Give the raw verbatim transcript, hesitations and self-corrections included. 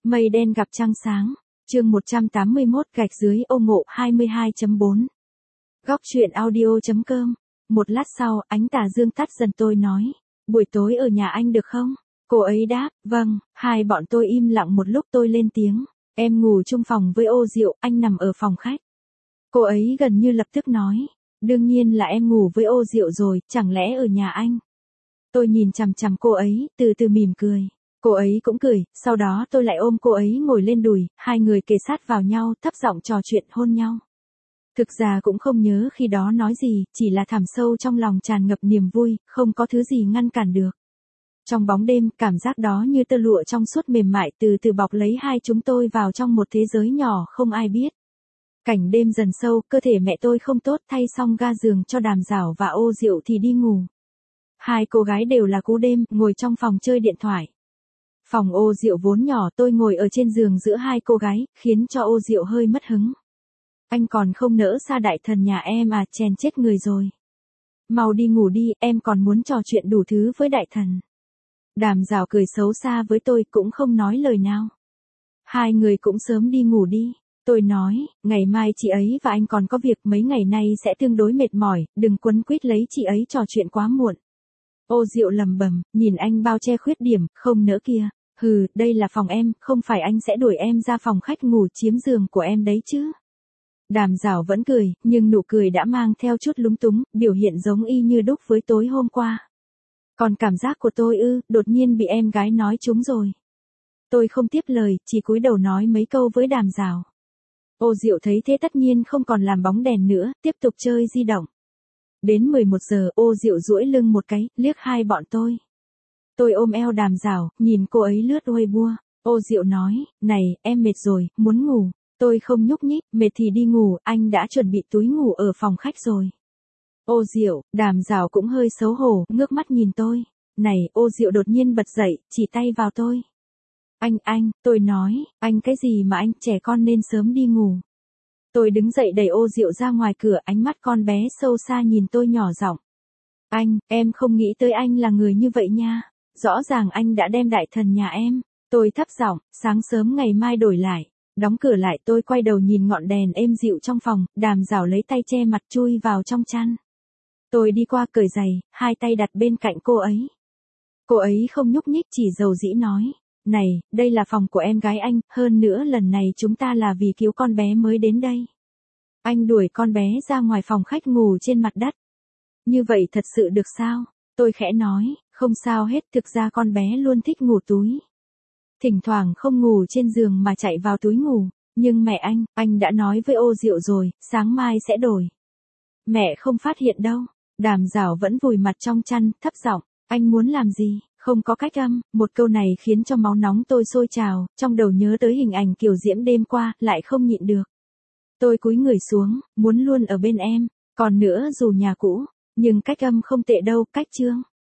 Mây đen gặp trăng sáng, chương một trăm tám mươi mốt gạch dưới ô ngộ hai mươi hai chấm bốn. Góc truyện audio.com. Một lát sau, ánh tà dương tắt dần tôi nói, buổi tối ở nhà anh được không? Cô ấy đáp, vâng. Hai bọn tôi im lặng một lúc tôi lên tiếng, em ngủ chung phòng với Ô Diệu, anh nằm ở phòng khách. Cô ấy gần như lập tức nói, đương nhiên là em ngủ với Ô Diệu rồi, chẳng lẽ ở nhà anh? Tôi nhìn chằm chằm cô ấy, từ từ mỉm cười. Cô ấy cũng cười, sau đó tôi lại ôm cô ấy ngồi lên đùi, hai người kề sát vào nhau, thấp giọng trò chuyện hôn nhau. Thực ra cũng không nhớ khi đó nói gì, chỉ là thẳm sâu trong lòng tràn ngập niềm vui, không có thứ gì ngăn cản được. Trong bóng đêm, cảm giác đó như tơ lụa trong suốt mềm mại từ từ bọc lấy hai chúng tôi vào trong một thế giới nhỏ không ai biết. Cảnh đêm dần sâu, cơ thể mẹ tôi không tốt, thay xong ga giường cho Đàm Giảo và Ô Diệu thì đi ngủ. Hai cô gái đều là cú đêm, ngồi trong phòng chơi điện thoại. Phòng Ô Diệu vốn nhỏ, tôi ngồi ở trên giường giữa hai cô gái, khiến cho Ô Diệu hơi mất hứng. Anh còn không nỡ xa đại thần nhà em à, chèn chết người rồi. Mau đi ngủ đi, em còn muốn trò chuyện đủ thứ với đại thần. Đàm Giảo cười xấu xa với tôi, cũng không nói lời nào. Hai người cũng sớm đi ngủ đi. Tôi nói, ngày mai chị ấy và anh còn có việc, mấy ngày nay sẽ tương đối mệt mỏi, đừng quấn quýt lấy chị ấy trò chuyện quá muộn. Ô Diệu lầm bầm, nhìn anh bao che khuyết điểm, không nỡ kia. Hừ, đây là phòng em, không phải anh sẽ đuổi em ra phòng khách ngủ chiếm giường của em đấy chứ. Đàm Giảo vẫn cười, nhưng nụ cười đã mang theo chút lúng túng, biểu hiện giống y như đúc với tối hôm qua. Còn cảm giác của tôi ư, đột nhiên bị em gái nói trúng rồi. Tôi không tiếp lời, chỉ cúi đầu nói mấy câu với Đàm Giảo. Ô Diệu thấy thế tất nhiên không còn làm bóng đèn nữa, tiếp tục chơi di động. Đến mười một giờ, Ô Diệu duỗi lưng một cái, liếc hai bọn tôi. Tôi ôm eo Đàm Giảo, nhìn cô ấy lướt Weibo. Ô Diệu nói, này, em mệt rồi, muốn ngủ. Tôi không nhúc nhích, mệt thì đi ngủ, anh đã chuẩn bị túi ngủ ở phòng khách rồi. Ô Diệu, Đàm Giảo cũng hơi xấu hổ, ngước mắt nhìn tôi. Này, Ô Diệu đột nhiên bật dậy, chỉ tay vào tôi. Anh, anh, tôi nói, anh cái gì mà anh, trẻ con nên sớm đi ngủ. Tôi đứng dậy đẩy Ô Diệu ra ngoài cửa, ánh mắt con bé sâu xa nhìn tôi nhỏ giọng. Anh, em không nghĩ tới anh là người như vậy nha. Rõ ràng anh đã đem đại thần nhà em. Tôi thấp giọng, sáng sớm ngày mai đổi lại. Đóng cửa lại, tôi quay đầu nhìn ngọn đèn êm dịu trong phòng, Đàm Giảo lấy tay che mặt chui vào trong chăn. Tôi đi qua cởi giày, hai tay đặt bên cạnh cô ấy. Cô ấy không nhúc nhích, chỉ dầu dĩ nói. Này, đây là phòng của em gái anh, hơn nữa lần này chúng ta là vì cứu con bé mới đến đây. Anh đuổi con bé ra ngoài phòng khách ngủ trên mặt đất. Như vậy thật sự được sao? Tôi khẽ nói, không sao hết, thực ra con bé luôn thích ngủ túi. Thỉnh thoảng không ngủ trên giường mà chạy vào túi ngủ, nhưng mẹ anh, anh đã nói với Ô Diệu rồi, sáng mai sẽ đổi. Mẹ không phát hiện đâu. Đàm Giảo vẫn vùi mặt trong chăn, thấp giọng, anh muốn làm gì? Không có cách âm, một câu này khiến cho máu nóng tôi sôi trào, trong đầu nhớ tới hình ảnh Kiều Diễm đêm qua, lại không nhịn được. Tôi cúi người xuống, muốn luôn ở bên em, còn nữa dù nhà cũ, nhưng cách âm không tệ đâu, cách chương.